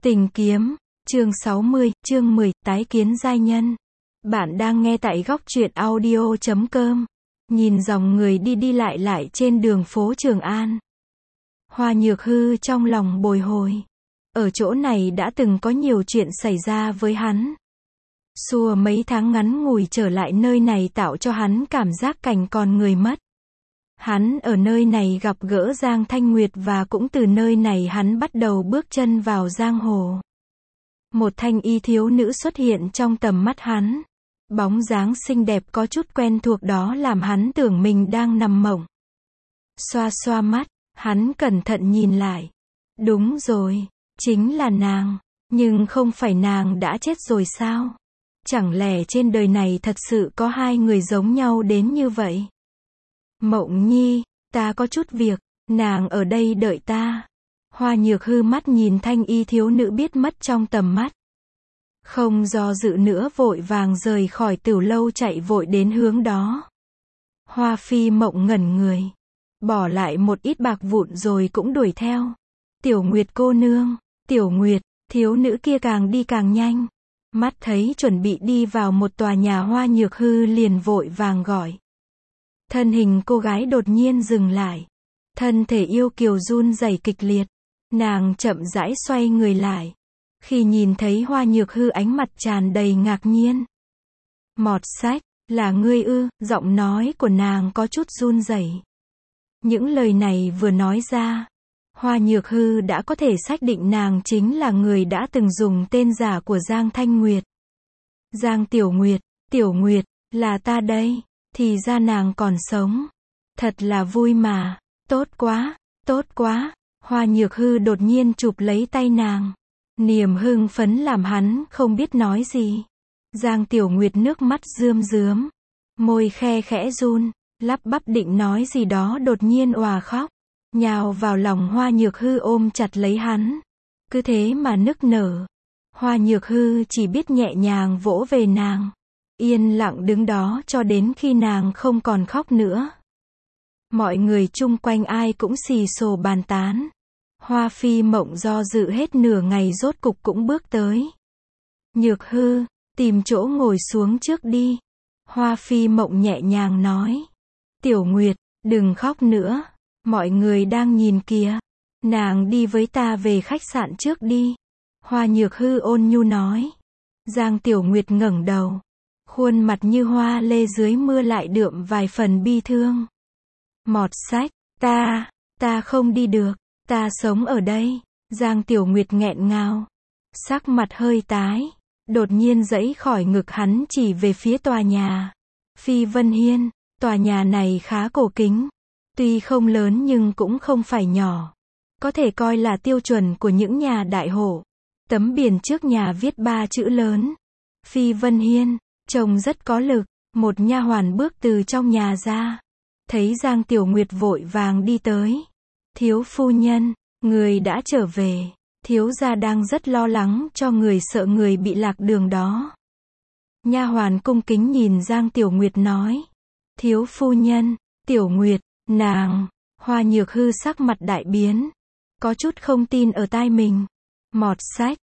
Tình kiếm, chương 60, chương 10, tái kiến giai nhân. Bạn đang nghe tại góc truyện audio.com. Nhìn dòng người đi lại trên đường phố Trường An. Hoa Nhược Hư trong lòng bồi hồi. Ở chỗ này đã từng có nhiều chuyện xảy ra với hắn. Xua mấy tháng ngắn ngủi trở lại nơi này tạo cho hắn cảm giác cảnh còn người mất. Hắn ở nơi này gặp gỡ Giang Thanh Nguyệt và cũng từ nơi này hắn bắt đầu bước chân vào giang hồ. Một thanh y thiếu nữ xuất hiện trong tầm mắt hắn. Bóng dáng xinh đẹp có chút quen thuộc đó làm hắn tưởng mình đang nằm mộng. Xoa xoa mắt, hắn cẩn thận nhìn lại. Đúng rồi, chính là nàng. Nhưng không phải nàng đã chết rồi sao? Chẳng lẽ trên đời này thật sự có hai người giống nhau đến như vậy? Mộng Nhi, ta có chút việc, nàng ở đây đợi ta. Hoa Nhược Hư mắt nhìn thanh y thiếu nữ biết mất trong tầm mắt. Không do dự nữa vội vàng rời khỏi Tửu Lâu chạy vội đến hướng đó. Hoa Phi Mộng ngẩn người. Bỏ lại một ít bạc vụn rồi cũng đuổi theo. Tiểu Nguyệt cô nương, Tiểu Nguyệt, thiếu nữ kia càng đi càng nhanh. Mắt thấy chuẩn bị đi vào một tòa nhà Hoa Nhược Hư liền vội vàng gọi. Thân hình cô gái đột nhiên dừng lại. Thân thể yêu kiều run rẩy kịch liệt. Nàng chậm rãi xoay người lại. Khi nhìn thấy Hoa Nhược Hư ánh mặt tràn đầy ngạc nhiên. Mọt sách, là ngươi ư? Giọng nói của nàng có chút run rẩy. Những lời này vừa nói ra, Hoa Nhược Hư đã có thể xác định nàng chính là người đã từng dùng tên giả của Giang Thanh Nguyệt. Giang Tiểu Nguyệt, là ta đây. Thì ra nàng còn sống. Thật là vui mà. Tốt quá. Hoa Nhược Hư đột nhiên chụp lấy tay nàng. Niềm hưng phấn làm hắn không biết nói gì. Giang Tiểu Nguyệt nước mắt rơm rớm. Môi khe khẽ run, lắp bắp định nói gì đó đột nhiên òa khóc. Nhào vào lòng Hoa Nhược Hư ôm chặt lấy hắn. Cứ thế mà nức nở. Hoa Nhược Hư chỉ biết nhẹ nhàng vỗ về nàng. Yên lặng đứng đó cho đến khi nàng không còn khóc nữa. Mọi người chung quanh ai cũng xì xồ bàn tán. Hoa Phi Mộng do dự hết nửa ngày rốt cục cũng bước tới. Nhược Hư, tìm chỗ ngồi xuống trước đi. Hoa Phi Mộng nhẹ nhàng nói. Tiểu Nguyệt, đừng khóc nữa. Mọi người đang nhìn kìa. Nàng đi với ta về khách sạn trước đi. Hoa Nhược Hư ôn nhu nói. Giang Tiểu Nguyệt ngẩng đầu. Khuôn mặt như hoa lê dưới mưa lại đượm vài phần bi thương. Mọt sách, ta không đi được, ta sống ở đây. Giang Tiểu Nguyệt nghẹn ngào. Sắc mặt hơi tái. Đột nhiên giãy khỏi ngực hắn chỉ về phía tòa nhà. Phi Vân Hiên, tòa nhà này khá cổ kính. Tuy không lớn nhưng cũng không phải nhỏ. Có thể coi là tiêu chuẩn của những nhà đại hộ. Tấm biển trước nhà viết 3 chữ lớn. Phi Vân Hiên. Trông rất có lực. Một nha hoàn bước từ trong nhà ra. Thấy Giang Tiểu Nguyệt vội vàng đi tới. Thiếu phu nhân, người đã trở về. Thiếu gia đang rất lo lắng cho người sợ người bị lạc đường đó. Nha hoàn cung kính nhìn Giang Tiểu Nguyệt nói. Thiếu phu nhân, Tiểu Nguyệt, nàng. Hoa Nhược Hư sắc mặt đại biến. Có chút không tin ở tai mình. Mọt sách,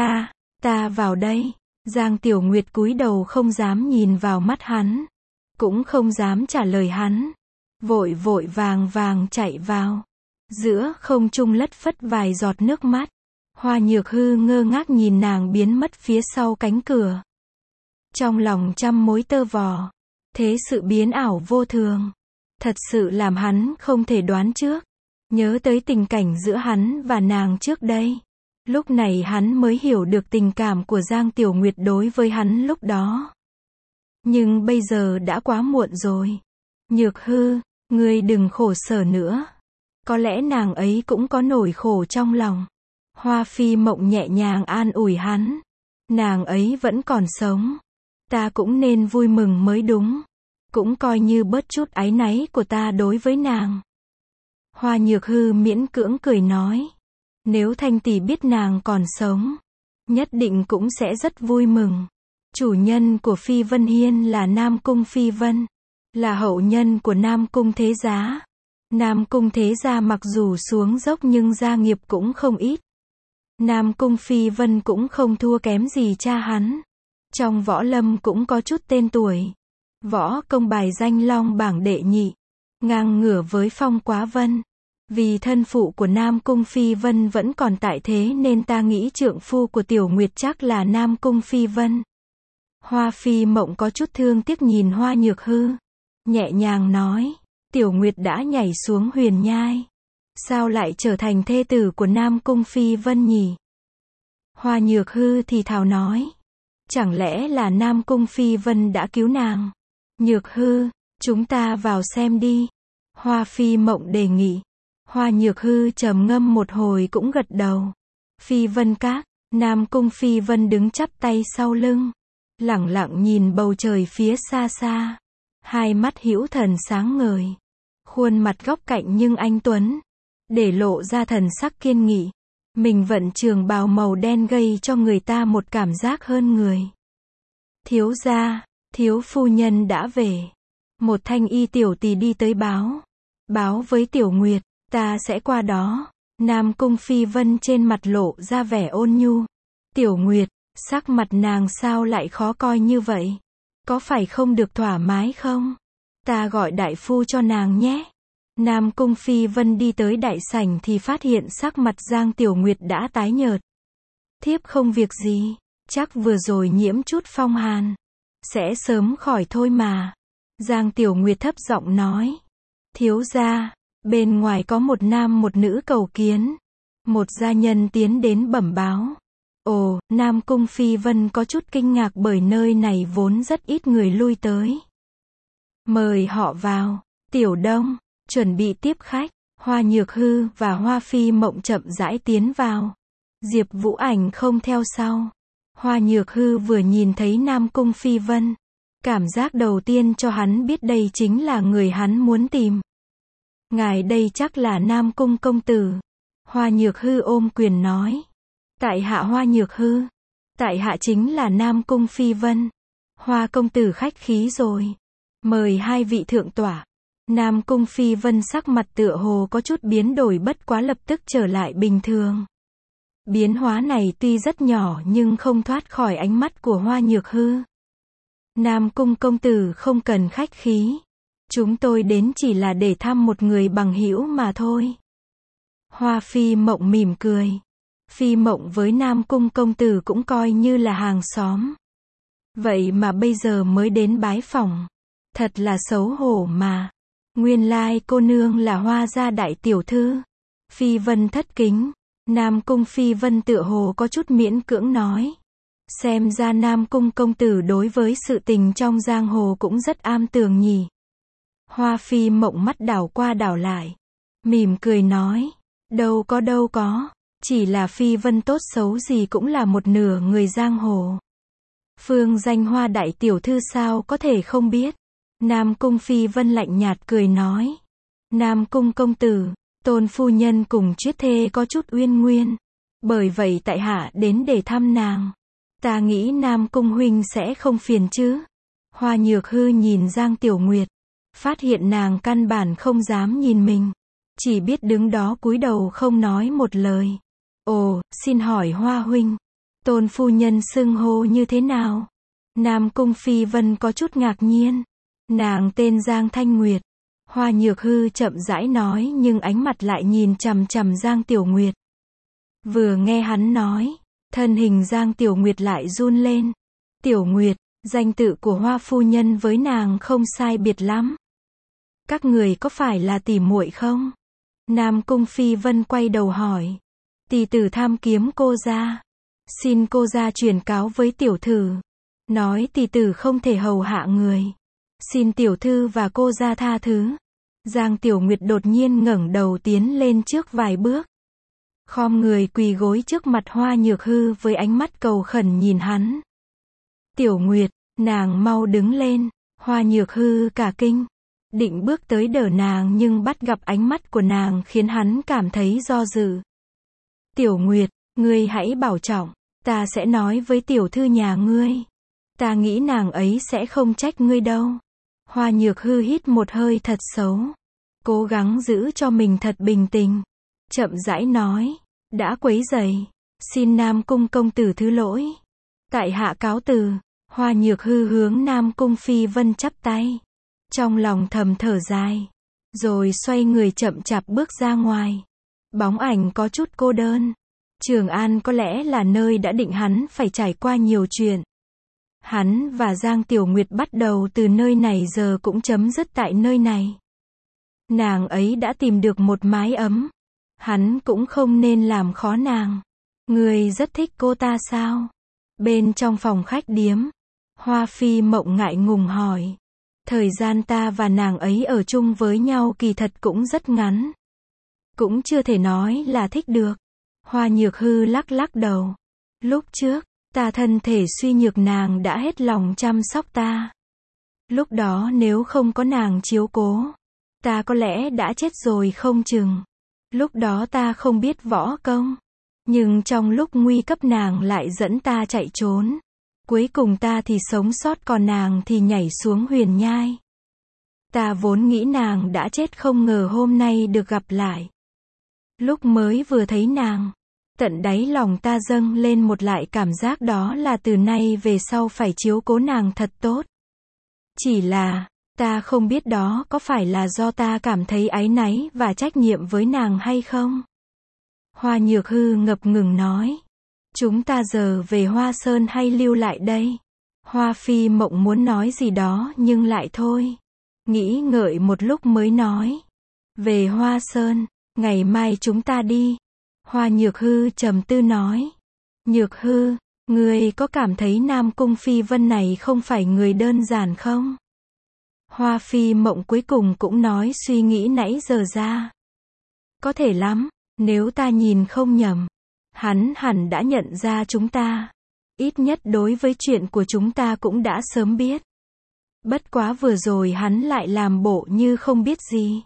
ta vào đây. Giang Tiểu Nguyệt cúi đầu không dám nhìn vào mắt hắn. Cũng không dám trả lời hắn. Vội vàng chạy vào. Giữa không trung lất phất vài giọt nước mắt. Hoa Nhược Hư ngơ ngác nhìn nàng biến mất phía sau cánh cửa. Trong lòng trăm mối tơ vò. Thế sự biến ảo vô thường. Thật sự làm hắn không thể đoán trước. Nhớ tới tình cảnh giữa hắn và nàng trước đây. Lúc này hắn mới hiểu được tình cảm của Giang Tiểu Nguyệt đối với hắn lúc đó. Nhưng bây giờ đã quá muộn rồi. Nhược Hư, ngươi đừng khổ sở nữa. Có lẽ nàng ấy cũng có nỗi khổ trong lòng. Hoa Phi Mộng nhẹ nhàng an ủi hắn. Nàng ấy vẫn còn sống. Ta cũng nên vui mừng mới đúng. Cũng coi như bớt chút áy náy của ta đối với nàng. Hoa Nhược Hư miễn cưỡng cười nói. Nếu Thanh tỷ biết nàng còn sống, nhất định cũng sẽ rất vui mừng. Chủ nhân của Phi Vân Hiên là Nam Cung Phi Vân, là hậu nhân của Nam Cung Thế Giá. Nam Cung Thế Gia mặc dù xuống dốc nhưng gia nghiệp cũng không ít. Nam Cung Phi Vân cũng không thua kém gì cha hắn. Trong võ lâm cũng có chút tên tuổi. Võ công bài danh long bảng đệ nhị. Ngang ngửa với Phong Quá Vân. Vì thân phụ của Nam Cung Phi Vân vẫn còn tại thế nên ta nghĩ trượng phu của Tiểu Nguyệt chắc là Nam Cung Phi Vân. Hoa Phi Mộng có chút thương tiếc nhìn Hoa Nhược Hư. Nhẹ nhàng nói, Tiểu Nguyệt đã nhảy xuống huyền nhai. Sao lại trở thành thê tử của Nam Cung Phi Vân nhỉ? Hoa Nhược Hư thì thào nói. Chẳng lẽ là Nam Cung Phi Vân đã cứu nàng? Nhược Hư, chúng ta vào xem đi. Hoa Phi Mộng đề nghị. Hoa Nhược Hư trầm ngâm một hồi cũng gật đầu. Phi Vân Các, Nam Cung Phi Vân đứng chắp tay sau lưng. Lẳng lặng nhìn bầu trời phía xa xa. Hai mắt hữu thần sáng ngời. Khuôn mặt góc cạnh nhưng anh tuấn. Để lộ ra thần sắc kiên nghị. Mình vận trường bào màu đen gây cho người ta một cảm giác hơn người. Thiếu gia, thiếu phu nhân đã về. Một thanh y tiểu tỳ đi tới báo. Báo với Tiểu Nguyệt, ta sẽ qua đó. Nam Cung Phi Vân trên mặt lộ ra vẻ ôn nhu. Tiểu Nguyệt, sắc mặt nàng sao lại khó coi như vậy? Có phải không được thoải mái không? Ta gọi đại phu cho nàng nhé. Nam Cung Phi Vân đi tới đại sảnh thì phát hiện sắc mặt Giang Tiểu Nguyệt đã tái nhợt. Thiếp không việc gì, chắc vừa rồi nhiễm chút phong hàn. Sẽ sớm khỏi thôi mà. Giang Tiểu Nguyệt thấp giọng nói. Thiếu gia, bên ngoài có một nam một nữ cầu kiến. Một gia nhân tiến đến bẩm báo. Ồ, Nam Cung Phi Vân có chút kinh ngạc bởi nơi này vốn rất ít người lui tới. Mời họ vào. Tiểu Đông, chuẩn bị tiếp khách. Hoa Nhược Hư và Hoa Phi Mộng chậm rãi tiến vào. Diệp Vũ Ảnh không theo sau. Hoa Nhược Hư vừa nhìn thấy Nam Cung Phi Vân. Cảm giác đầu tiên cho hắn biết đây chính là người hắn muốn tìm. Ngài đây chắc là Nam Cung công tử. Hoa Nhược Hư ôm quyền nói. Tại hạ Hoa Nhược Hư. Tại hạ chính là Nam Cung Phi Vân. Hoa công tử khách khí rồi. Mời hai vị thượng tọa. Nam Cung Phi Vân sắc mặt tựa hồ có chút biến đổi bất quá lập tức trở lại bình thường. Biến hóa này tuy rất nhỏ nhưng không thoát khỏi ánh mắt của Hoa Nhược Hư. Nam Cung công tử không cần khách khí. Chúng tôi đến chỉ là để thăm một người bằng hữu mà thôi. Hoa Phi Mộng mỉm cười. Phi Mộng với Nam Cung công tử cũng coi như là hàng xóm. Vậy mà bây giờ mới đến bái phỏng. Thật là xấu hổ mà. Nguyên lai cô nương là Hoa gia đại tiểu thư. Phi Vân thất kính. Nam Cung Phi Vân tựa hồ có chút miễn cưỡng nói. Xem ra Nam Cung công tử đối với sự tình trong giang hồ cũng rất am tường nhỉ. Hoa Phi Mộng mắt đảo qua đảo lại. Mỉm cười nói. Đâu có. Chỉ là Phi Vân tốt xấu gì cũng là một nửa người giang hồ. Phương danh Hoa đại tiểu thư sao có thể không biết. Nam Cung Phi Vân lạnh nhạt cười nói. Nam Cung công tử, Tôn phu nhân cùng Chuyết thê có chút uyên nguyên. Bởi vậy tại hạ đến để thăm nàng. Ta nghĩ Nam Cung huynh sẽ không phiền chứ. Hoa Nhược Hư nhìn Giang Tiểu Nguyệt. Phát hiện nàng căn bản không dám nhìn mình. Chỉ biết đứng đó cúi đầu không nói một lời. Ồ, xin hỏi Hoa huynh. Tôn phu nhân xưng hô như thế nào? Nam Cung Phi Vân có chút ngạc nhiên. Nàng tên Giang Thanh Nguyệt. Hoa Nhược Hư chậm rãi nói nhưng ánh mặt lại nhìn chằm chằm Giang Tiểu Nguyệt. Vừa nghe hắn nói, thân hình Giang Tiểu Nguyệt lại run lên. Tiểu Nguyệt, danh tự của Hoa phu nhân với nàng không sai biệt lắm. Các người có phải là tỉ muội không? Nam Cung Phi Vân quay đầu hỏi. Tỷ tử tham kiếm cô gia. Xin cô gia truyền cáo với tiểu thư. Nói tỷ tử không thể hầu hạ người. Xin tiểu thư và cô gia tha thứ. Giang Tiểu Nguyệt đột nhiên ngẩng đầu tiến lên trước vài bước. Khom người quỳ gối trước mặt Hoa Nhược Hư với ánh mắt cầu khẩn nhìn hắn. Tiểu Nguyệt, nàng mau đứng lên. Hoa Nhược Hư cả kinh. Định bước tới đỡ nàng nhưng bắt gặp ánh mắt của nàng khiến hắn cảm thấy do dự. Tiểu Nguyệt, ngươi hãy bảo trọng. Ta sẽ nói với tiểu thư nhà ngươi. Ta nghĩ nàng ấy sẽ không trách ngươi đâu. Hoa Nhược Hư hít một hơi thật xấu. Cố gắng giữ cho mình thật bình tĩnh. Chậm rãi nói. Đã quấy rầy. Xin Nam Cung công tử thứ lỗi. Tại hạ cáo từ. Hoa Nhược Hư hướng Nam Cung Phi Vân chắp tay. Trong lòng thầm thở dài. Rồi xoay người chậm chạp bước ra ngoài. Bóng ảnh có chút cô đơn. Trường An có lẽ là nơi đã định hắn phải trải qua nhiều chuyện. Hắn và Giang Tiểu Nguyệt bắt đầu từ nơi này giờ cũng chấm dứt tại nơi này. Nàng ấy đã tìm được một mái ấm. Hắn cũng không nên làm khó nàng. Ngươi rất thích cô ta sao? Bên trong phòng khách điếm, Hoa Phi Mộng ngại ngùng hỏi. Thời gian ta và nàng ấy ở chung với nhau kỳ thật cũng rất ngắn. Cũng chưa thể nói là thích được. Hoa Nhược Hư lắc lắc đầu. Lúc trước, ta thân thể suy nhược nàng đã hết lòng chăm sóc ta. Lúc đó nếu không có nàng chiếu cố, ta có lẽ đã chết rồi không chừng. Lúc đó ta không biết võ công. Nhưng trong lúc nguy cấp nàng lại dẫn ta chạy trốn. Cuối cùng ta thì sống sót còn nàng thì nhảy xuống huyền nhai. Ta vốn nghĩ nàng đã chết không ngờ hôm nay được gặp lại. Lúc mới vừa thấy nàng, tận đáy lòng ta dâng lên một lại cảm giác đó là từ nay về sau phải chiếu cố nàng thật tốt. Chỉ là, ta không biết đó có phải là do ta cảm thấy áy náy và trách nhiệm với nàng hay không? Hoa Nhược Hư ngập ngừng nói. Chúng ta giờ về Hoa Sơn hay lưu lại đây? Hoa Phi Mộng muốn nói gì đó nhưng lại thôi. Nghĩ ngợi một lúc mới nói. Về Hoa Sơn, ngày mai chúng ta đi. Hoa Nhược Hư trầm tư nói. Nhược Hư, ngươi có cảm thấy Nam Cung Phi Vân này không phải người đơn giản không? Hoa Phi Mộng cuối cùng cũng nói suy nghĩ nãy giờ ra. Có thể lắm, nếu ta nhìn không nhầm. Hắn hẳn đã nhận ra chúng ta. Ít nhất đối với chuyện của chúng ta cũng đã sớm biết. Bất quá vừa rồi hắn lại làm bộ như không biết gì.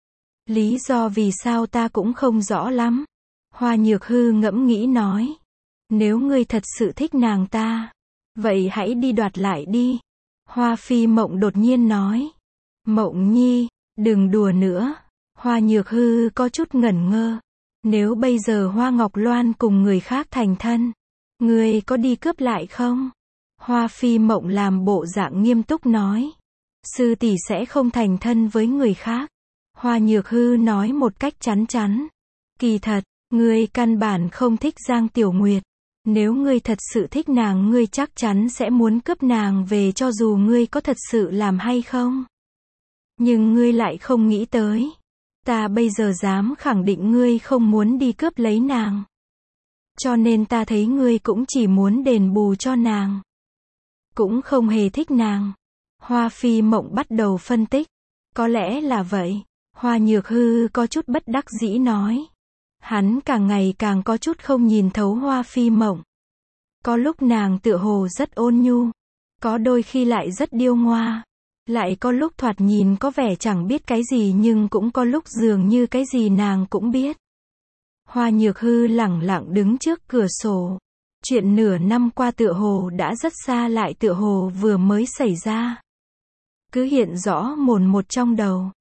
Lý do vì sao ta cũng không rõ lắm. Hoa Nhược Hư ngẫm nghĩ nói. Nếu ngươi thật sự thích nàng ta, vậy hãy đi đoạt lại đi. Hoa Phi Mộng đột nhiên nói. Mộng nhi, đừng đùa nữa. Hoa Nhược Hư có chút ngẩn ngơ. Nếu bây giờ Hoa Ngọc Loan cùng người khác thành thân, ngươi có đi cướp lại không? Hoa Phi Mộng làm bộ dạng nghiêm túc nói. Sư tỷ sẽ không thành thân với người khác. Hoa Nhược Hư nói một cách chắn chắn. Kỳ thật, ngươi căn bản không thích Giang Tiểu Nguyệt. Nếu ngươi thật sự thích nàng ngươi chắc chắn sẽ muốn cướp nàng về cho dù ngươi có thật sự làm hay không. Nhưng ngươi lại không nghĩ tới. Ta bây giờ dám khẳng định ngươi không muốn đi cướp lấy nàng. Cho nên ta thấy ngươi cũng chỉ muốn đền bù cho nàng. Cũng không hề thích nàng. Hoa Phi Mộng bắt đầu phân tích. Có lẽ là vậy. Hoa Nhược Hư có chút bất đắc dĩ nói. Hắn càng ngày càng có chút không nhìn thấu Hoa Phi Mộng. Có lúc nàng tựa hồ rất ôn nhu. Có đôi khi lại rất điêu ngoa. Lại có lúc thoạt nhìn có vẻ chẳng biết cái gì nhưng cũng có lúc dường như cái gì nàng cũng biết. Hoa Nhược Hư lẳng lặng đứng trước cửa sổ. Chuyện nửa năm qua tựa hồ đã rất xa lại tựa hồ vừa mới xảy ra. Cứ hiện rõ mồn một trong đầu.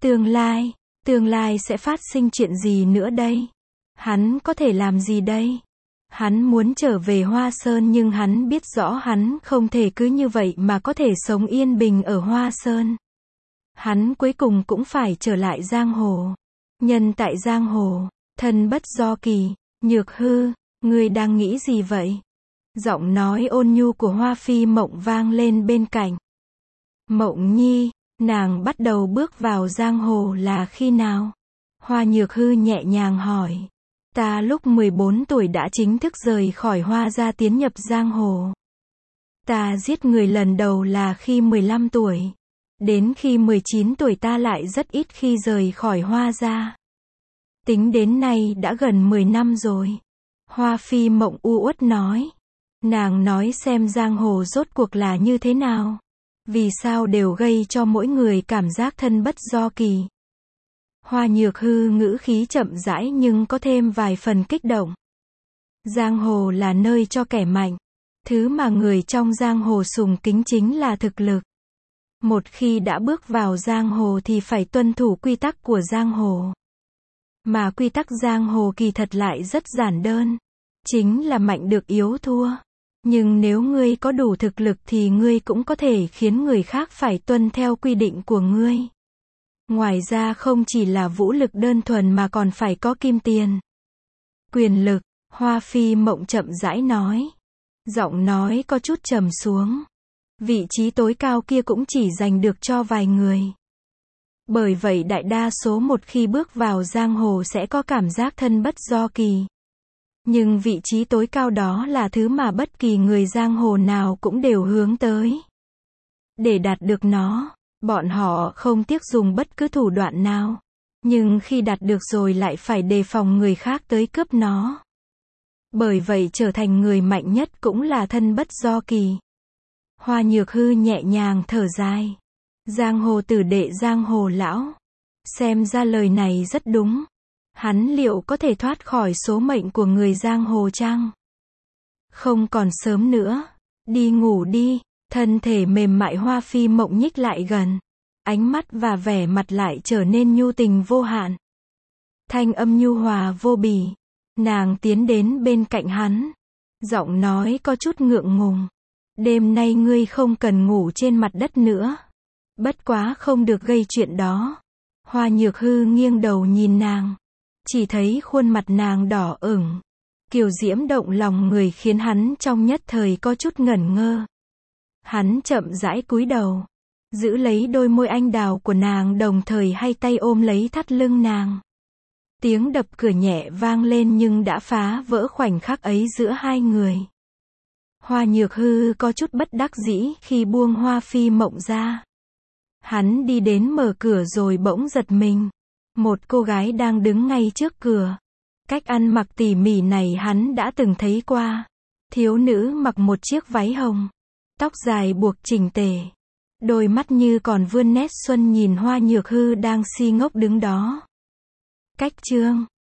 Tương lai sẽ phát sinh chuyện gì nữa đây? Hắn có thể làm gì đây? Hắn muốn trở về Hoa Sơn nhưng hắn biết rõ hắn không thể cứ như vậy mà có thể sống yên bình ở Hoa Sơn. Hắn cuối cùng cũng phải trở lại giang hồ. Nhân tại giang hồ, thân bất do kỳ. Nhược Hư, ngươi đang nghĩ gì vậy? Giọng nói ôn nhu của Hoa Phi Mộng vang lên bên cạnh. Mộng nhi, nàng bắt đầu bước vào giang hồ là khi nào? Hoa Nhược Hư nhẹ nhàng hỏi. Ta lúc 14 tuổi đã chính thức rời khỏi Hoa gia tiến nhập giang hồ. Ta giết người lần đầu là khi 15 tuổi. Đến khi 19 tuổi ta lại rất ít khi rời khỏi Hoa gia. Tính đến nay đã gần 10 năm rồi. Hoa Phi Mộng u uất nói. Nàng nói xem giang hồ rốt cuộc là như thế nào. Vì sao đều gây cho mỗi người cảm giác thân bất do kỳ. Hoa Nhược Hư ngữ khí chậm rãi nhưng có thêm vài phần kích động. Giang hồ là nơi cho kẻ mạnh. Thứ mà người trong giang hồ sùng kính chính là thực lực. Một khi đã bước vào giang hồ thì phải tuân thủ quy tắc của giang hồ. Mà quy tắc giang hồ kỳ thật lại rất giản đơn. chính là mạnh được yếu thua. Nhưng nếu ngươi có đủ thực lực thì ngươi cũng có thể khiến người khác phải tuân theo quy định của ngươi. Ngoài ra không chỉ là vũ lực đơn thuần mà còn phải có kim tiền. Quyền lực, Hoa Phi Mộng chậm rãi nói. Giọng nói có chút trầm xuống. Vị trí tối cao kia cũng chỉ dành được cho vài người. Bởi vậy đại đa số một khi bước vào giang hồ sẽ có cảm giác thân bất do kỳ. Nhưng vị trí tối cao đó là thứ mà bất kỳ người giang hồ nào cũng đều hướng tới. Để đạt được nó, bọn họ không tiếc dùng bất cứ thủ đoạn nào. Nhưng khi đạt được rồi lại phải đề phòng người khác tới cướp nó. Bởi vậy trở thành người mạnh nhất cũng là thân bất do kỳ. Hoa Nhược Hư nhẹ nhàng thở dài. Giang hồ tử đệ giang hồ lão. Xem ra lời này rất đúng. Hắn liệu có thể thoát khỏi số mệnh của người giang hồ chăng? Không còn sớm nữa. Đi ngủ đi. Thân thể mềm mại Hoa Phi Mộng nhích lại gần. Ánh mắt và vẻ mặt lại trở nên nhu tình vô hạn. Thanh âm nhu hòa vô bì. Nàng tiến đến bên cạnh hắn. Giọng nói có chút ngượng ngùng. Đêm nay ngươi không cần ngủ trên mặt đất nữa. Bất quá không được gây chuyện đó. Hoa Nhược Hư nghiêng đầu nhìn nàng. Chỉ thấy khuôn mặt nàng đỏ ửng. Kiều diễm động lòng người khiến hắn trong nhất thời có chút ngẩn ngơ. Hắn chậm rãi cúi đầu. Giữ lấy đôi môi anh đào của nàng đồng thời hai tay ôm lấy thắt lưng nàng. Tiếng đập cửa nhẹ vang lên nhưng đã phá vỡ khoảnh khắc ấy giữa hai người. Hoa Nhược Hư có chút bất đắc dĩ khi buông Hoa Phi Mộng ra. Hắn đi đến mở cửa rồi bỗng giật mình. Một cô gái đang đứng ngay trước cửa. Cách ăn mặc tỉ mỉ này hắn đã từng thấy qua. Thiếu nữ mặc một chiếc váy hồng. Tóc dài buộc chỉnh tề. Đôi mắt như còn vươn nét xuân nhìn Hoa Nhược Hư đang si ngốc đứng đó. Cách chương